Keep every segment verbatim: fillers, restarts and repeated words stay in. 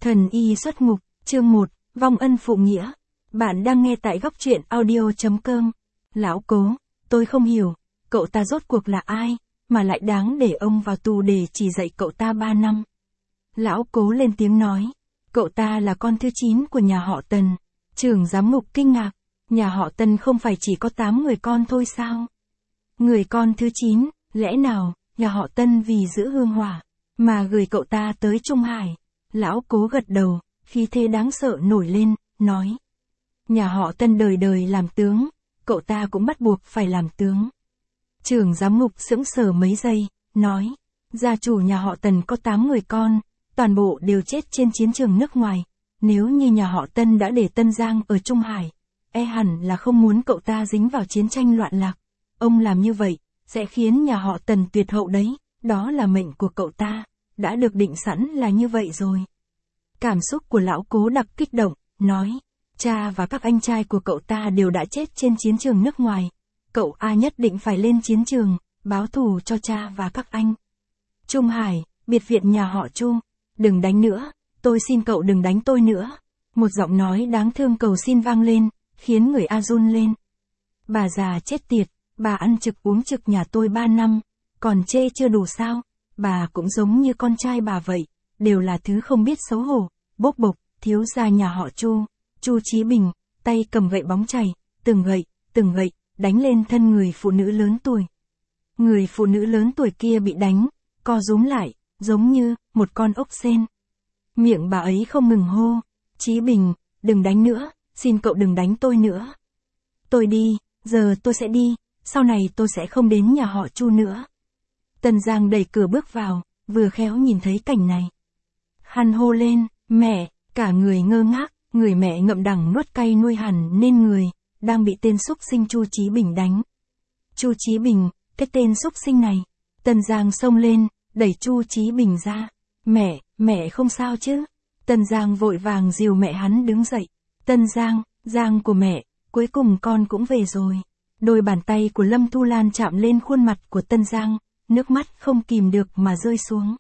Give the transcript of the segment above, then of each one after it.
Thần y xuất ngục, chương một, vong ân phụ nghĩa. Bạn đang nghe tại góc truyện audio.com. Lão Cố, tôi không hiểu, cậu ta rốt cuộc là ai, mà lại đáng để ông vào tù để chỉ dạy cậu ta ba năm. Lão Cố lên tiếng nói, cậu ta là con thứ chín của nhà họ Tần. Trưởng giám mục kinh ngạc, nhà họ Tần không phải chỉ có tám người con thôi sao? Người con thứ chín, lẽ nào, nhà họ Tân vì giữ hương hỏa, mà gửi cậu ta tới Trung Hải? Lão Cố gật đầu, khí thế đáng sợ nổi lên, nói. Nhà họ Tân đời đời làm tướng, cậu ta cũng bắt buộc phải làm tướng. Trưởng giám mục sững sờ mấy giây, nói. Gia chủ nhà họ Tần có tám người con, toàn bộ đều chết trên chiến trường nước ngoài. Nếu như nhà họ Tân đã để Tân Giang ở Trung Hải, e hẳn là không muốn cậu ta dính vào chiến tranh loạn lạc. Ông làm như vậy, sẽ khiến nhà họ Tần tuyệt hậu đấy, đó là mệnh của cậu ta, đã được định sẵn là như vậy rồi. Cảm xúc của lão Cố đặc kích động, nói, cha và các anh trai của cậu ta đều đã chết trên chiến trường nước ngoài. Cậu A nhất định phải lên chiến trường, báo thù cho cha và các anh. Trung Hải, biệt viện nhà họ Chu, đừng đánh nữa, tôi xin cậu đừng đánh tôi nữa. Một giọng nói đáng thương cầu xin vang lên, khiến người A run lên. Bà già chết tiệt, bà ăn trực uống trực nhà tôi ba năm, còn chê chưa đủ sao? Bà cũng giống như con trai bà vậy, đều là thứ không biết xấu hổ. Bốc bộc, thiếu gia nhà họ Chu, Chu Chí Bình, tay cầm gậy bóng chày, từng gậy, từng gậy, đánh lên thân người phụ nữ lớn tuổi. Người phụ nữ lớn tuổi kia bị đánh, co rúm lại, giống như một con ốc sên. Miệng bà ấy không ngừng hô, Chí Bình, đừng đánh nữa, xin cậu đừng đánh tôi nữa. Tôi đi, giờ tôi sẽ đi, sau này tôi sẽ không đến nhà họ Chu nữa. Tân Giang đẩy cửa bước vào, vừa khéo nhìn thấy cảnh này. Hắn hô lên, mẹ, cả người ngơ ngác, người mẹ ngậm đắng nuốt cay nuôi hẳn nên người, đang bị tên xúc sinh Chu Chí Bình đánh. Chu Chí Bình, cái tên xúc sinh này. Tân Giang xông lên, đẩy Chu Chí Bình ra. Mẹ, mẹ không sao chứ? Tân Giang vội vàng dìu mẹ hắn đứng dậy. Tân Giang, Giang của mẹ, cuối cùng con cũng về rồi. Đôi bàn tay của Lâm Thu Lan chạm lên khuôn mặt của Tân Giang, nước mắt không kìm được mà rơi xuống.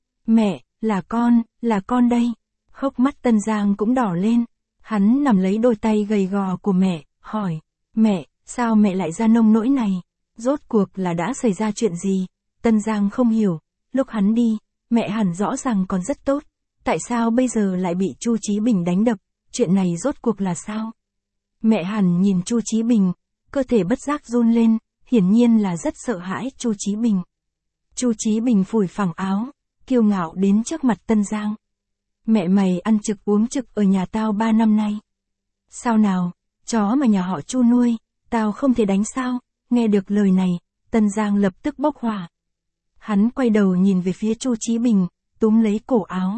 Mẹ, là con, là con đây. Hốc mắt Tân Giang cũng đỏ lên. Hắn nắm lấy đôi tay gầy gò của mẹ, hỏi. Mẹ, sao mẹ lại ra nông nỗi này? Rốt cuộc là đã xảy ra chuyện gì? Tân Giang không hiểu. Lúc hắn đi, mẹ hẳn rõ ràng còn rất tốt. Tại sao bây giờ lại bị Chu Chí Bình đánh đập? Chuyện này rốt cuộc là sao? Mẹ hẳn nhìn Chu Chí Bình, cơ thể bất giác run lên, hiển nhiên là rất sợ hãi Chu Chí Bình. Chu Chí Bình phủi phẳng áo, kiêu ngạo đến trước mặt Tân Giang. Mẹ mày ăn trực uống trực ở nhà tao ba năm nay. Sao nào, chó mà nhà họ Chu nuôi, tao không thể đánh sao? Nghe được lời này, Tân Giang lập tức bốc hỏa. Hắn quay đầu nhìn về phía Chu Chí Bình, túm lấy cổ áo.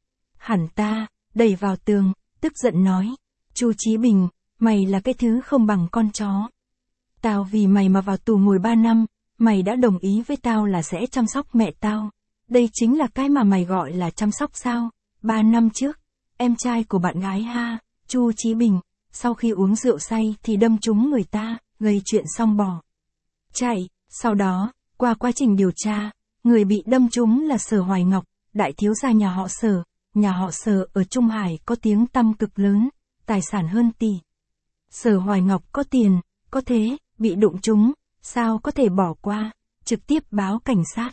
Hẳn ta, đẩy vào tường, tức giận nói. Chu Chí Bình, mày là cái thứ không bằng con chó. Tao vì mày mà vào tù ngồi ba năm, mày đã đồng ý với tao là sẽ chăm sóc mẹ tao. Đây chính là cái mà mày gọi là chăm sóc sao? Ba năm trước, em trai của bạn gái ha, Chu Chí Bình, sau khi uống rượu say thì đâm trúng người ta, gây chuyện xong bỏ chạy. Sau đó, qua quá trình điều tra, người bị đâm trúng là Sở Hoài Ngọc, đại thiếu gia nhà họ Sở. Nhà họ Sở ở Trung Hải có tiếng tăm cực lớn, tài sản hơn tỷ. Sở Hoài Ngọc có tiền, có thế, bị đụng trúng, sao có thể bỏ qua, trực tiếp báo cảnh sát.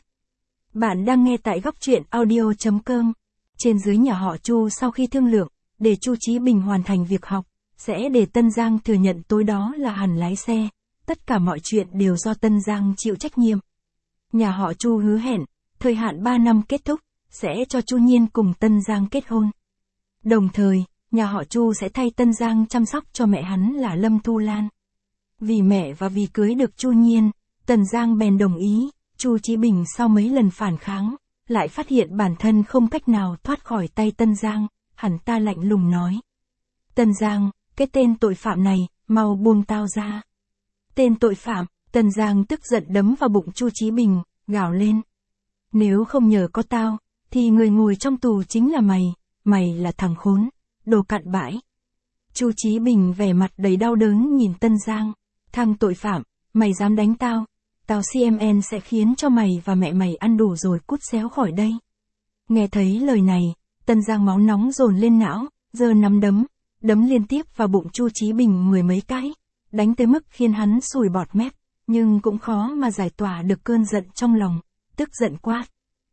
Bạn đang nghe tại góc truyện audio.com. Trên dưới nhà họ Chu sau khi thương lượng, để Chu Chí Bình hoàn thành việc học, sẽ để Tân Giang thừa nhận tối đó là hẳn lái xe. Tất cả mọi chuyện đều do Tân Giang chịu trách nhiệm. Nhà họ Chu hứa hẹn, thời hạn ba năm kết thúc, sẽ cho Chu Nhiên cùng Tân Giang kết hôn. Đồng thời, nhà họ Chu sẽ thay Tân Giang chăm sóc cho mẹ hắn là Lâm Thu Lan. Vì mẹ và vì cưới được Chu Nhiên, Tân Giang bèn đồng ý. Chu Chí Bình sau mấy lần phản kháng, lại phát hiện bản thân không cách nào thoát khỏi tay Tân Giang, hắn ta lạnh lùng nói. Tân Giang, cái tên tội phạm này, mau buông tao ra. Tên tội phạm, Tân Giang tức giận đấm vào bụng Chu Chí Bình, gào lên. Nếu không nhờ có tao, thì người ngồi trong tù chính là mày, mày là thằng khốn, đồ cặn bãi. Chu Chí Bình vẻ mặt đầy đau đớn nhìn Tân Giang. Thằng tội phạm, mày dám đánh tao, tao xê em en sẽ khiến cho mày và mẹ mày ăn đủ rồi cút xéo khỏi đây. Nghe thấy lời này, Tân Giang máu nóng dồn lên não, giơ nắm đấm, đấm liên tiếp vào bụng Chu Chí Bình mười mấy cái, đánh tới mức khiến hắn sùi bọt mép, nhưng cũng khó mà giải tỏa được cơn giận trong lòng, tức giận quát.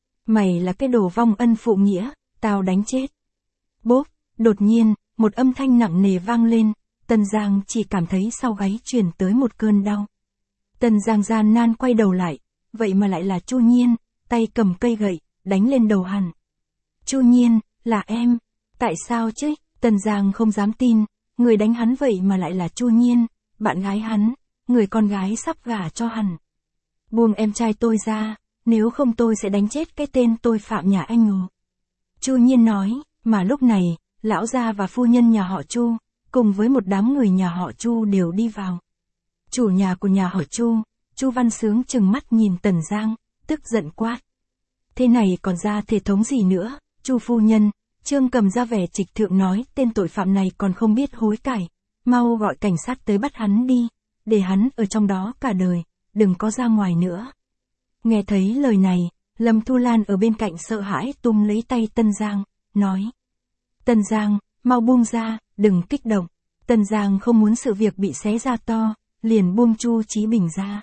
Mày là cái đồ vong ân phụ nghĩa, tao đánh chết. Bốp, đột nhiên, một âm thanh nặng nề vang lên, Tân Giang chỉ cảm thấy sau gáy truyền tới một cơn đau. Tân Giang gian nan quay đầu lại, vậy mà lại là Chu Nhiên, tay cầm cây gậy, đánh lên đầu hắn. Chu Nhiên, là em, tại sao chứ? Tân Giang không dám tin, người đánh hắn vậy mà lại là Chu Nhiên, bạn gái hắn, người con gái sắp gả cho hắn. Buông em trai tôi ra, nếu không tôi sẽ đánh chết cái tên tôi phạm nhà anh ngô. Chu Nhiên nói, mà lúc này, lão gia và phu nhân nhà họ Chu, cùng với một đám người nhà họ Chu đều đi vào. Chủ nhà của nhà họ Chu, Chu Văn Sướng trừng mắt nhìn Tần Giang, tức giận quát. Thế này còn ra thể thống gì nữa, Chu phu nhân, Trương Cầm ra vẻ trịch thượng nói tên tội phạm này còn không biết hối cải, mau gọi cảnh sát tới bắt hắn đi, để hắn ở trong đó cả đời, đừng có ra ngoài nữa. Nghe thấy lời này, Lâm Thu Lan ở bên cạnh sợ hãi túm lấy tay Tân Giang, nói. Tân Giang, mau buông ra, đừng kích động. Tân Giang không muốn sự việc bị xé ra to, liền buông Chu Chí Bình ra.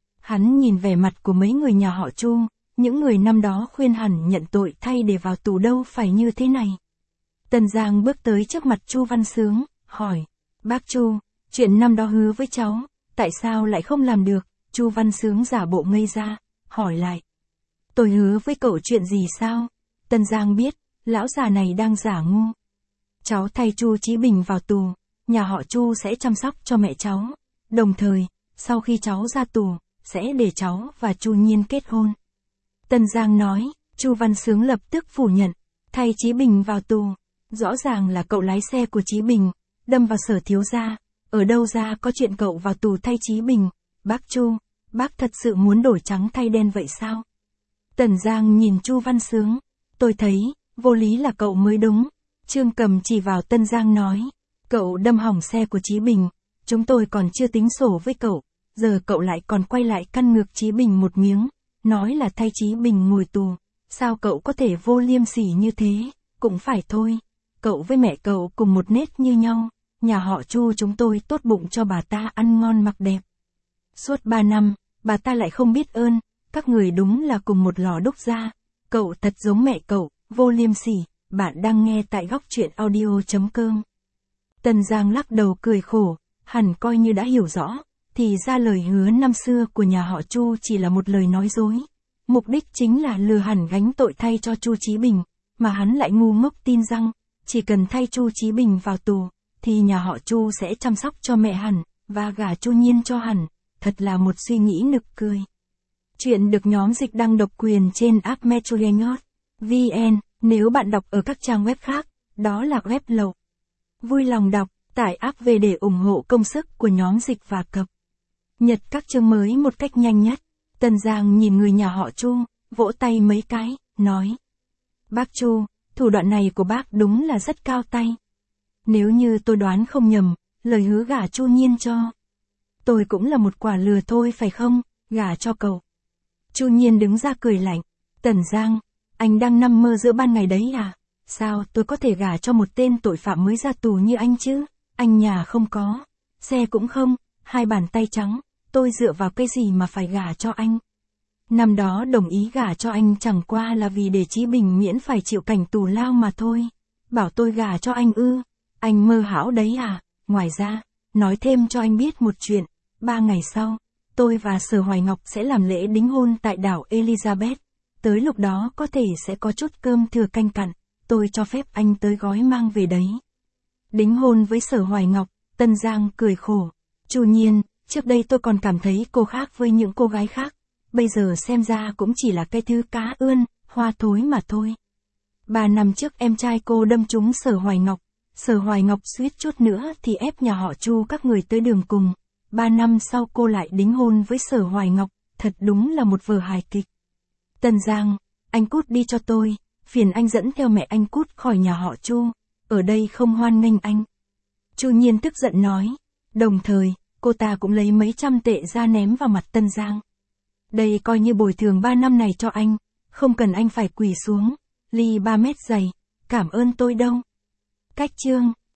Hắn nhìn vẻ mặt của mấy người nhà họ Chu, những người năm đó khuyên hẳn nhận tội thay để vào tù đâu phải như thế này. Tân Giang bước tới trước mặt Chu Văn Sướng, hỏi, bác Chu, chuyện năm đó hứa với cháu, tại sao lại không làm được? Chu Văn Sướng giả bộ ngây ra, hỏi lại. Tôi hứa với cậu chuyện gì sao? Tân Giang biết, lão già này đang giả ngu. Cháu thay Chu Chí Bình vào tù, nhà họ Chu sẽ chăm sóc cho mẹ cháu, đồng thời, sau khi cháu ra tù, sẽ để cháu và Chu Nhiên kết hôn. Tân Giang nói, Chu Văn Sướng lập tức phủ nhận, thay Chí Bình vào tù, rõ ràng là cậu lái xe của Chí Bình, đâm vào Sở thiếu gia, ở đâu ra có chuyện cậu vào tù thay Chí Bình, bác Chu, bác thật sự muốn đổi trắng thay đen vậy sao? Tần Giang nhìn Chu Văn Sướng, tôi thấy, vô lý là cậu mới đúng. Trương Cầm chỉ vào Tân Giang nói, cậu đâm hỏng xe của Chí Bình, chúng tôi còn chưa tính sổ với cậu, giờ cậu lại còn quay lại căn ngược Chí Bình một miếng, nói là thay Chí Bình ngồi tù, sao cậu có thể vô liêm sỉ như thế, cũng phải thôi, cậu với mẹ cậu cùng một nết như nhau, nhà họ Chu chúng tôi tốt bụng cho bà ta ăn ngon mặc đẹp. Suốt ba năm, bà ta lại không biết ơn, các người đúng là cùng một lò đúc ra, cậu thật giống mẹ cậu, vô liêm sỉ. Bạn đang nghe tại góc truyện audio chấm com. Tần Giang lắc đầu cười khổ, hẳn coi như đã hiểu rõ, thì ra lời hứa năm xưa của nhà họ Chu chỉ là một lời nói dối. Mục đích chính là lừa hẳn gánh tội thay cho Chu Chí Bình, mà hắn lại ngu ngốc tin rằng, chỉ cần thay Chu Chí Bình vào tù, thì nhà họ Chu sẽ chăm sóc cho mẹ hẳn, và gả Chu Nhiên cho hẳn, thật là một suy nghĩ nực cười. Chuyện được nhóm dịch đăng độc quyền trên app Metrogayngot chấm vn. Nếu bạn đọc ở các trang web khác, đó là web lậu. Vui lòng đọc, tải app về để ủng hộ công sức của nhóm dịch và cập nhật các chương mới một cách nhanh nhất. Tần Giang nhìn người nhà họ Chu, vỗ tay mấy cái, nói. Bác Chu, thủ đoạn này của bác đúng là rất cao tay. Nếu như tôi đoán không nhầm, lời hứa gả Chu Nhiên cho tôi cũng là một quả lừa thôi phải không, gả cho cậu. Chu Nhiên đứng ra cười lạnh. Tần Giang, anh đang nằm mơ giữa ban ngày đấy à? Sao tôi có thể gả cho một tên tội phạm mới ra tù như anh chứ? Anh nhà không có, xe cũng không, hai bàn tay trắng, tôi dựa vào cái gì mà phải gả cho anh? Năm đó đồng ý gả cho anh chẳng qua là vì để Chí Bình miễn phải chịu cảnh tù lao mà thôi. Bảo tôi gả cho anh ư? Anh mơ hão đấy à? Ngoài ra, nói thêm cho anh biết một chuyện, ba ngày sau, tôi và Sở Hoài Ngọc sẽ làm lễ đính hôn tại đảo Elizabeth. Tới lúc đó có thể sẽ có chút cơm thừa canh cặn, tôi cho phép anh tới gói mang về đấy. Đính hôn với Sở Hoài Ngọc, Tân Giang cười khổ. Chu Nhiên, trước đây tôi còn cảm thấy cô khác với những cô gái khác, bây giờ xem ra cũng chỉ là cái thứ cá ươn, hoa thối mà thôi. Ba năm trước em trai cô đâm trúng Sở Hoài Ngọc, Sở Hoài Ngọc suýt chút nữa thì ép nhà họ Chu các người tới đường cùng. Ba năm sau cô lại đính hôn với Sở Hoài Ngọc, thật đúng là một vở hài kịch. Tân Giang, anh cút đi cho tôi, phiền anh dẫn theo mẹ anh cút khỏi nhà họ Chu, ở đây không hoan nghênh anh. Chu Nhiên tức giận nói, đồng thời, cô ta cũng lấy mấy trăm tệ ra ném vào mặt Tân Giang. Đây coi như bồi thường ba năm này cho anh, không cần anh phải quỳ xuống, ly ba mét dày, Cảm ơn tôi đâu. Cách chương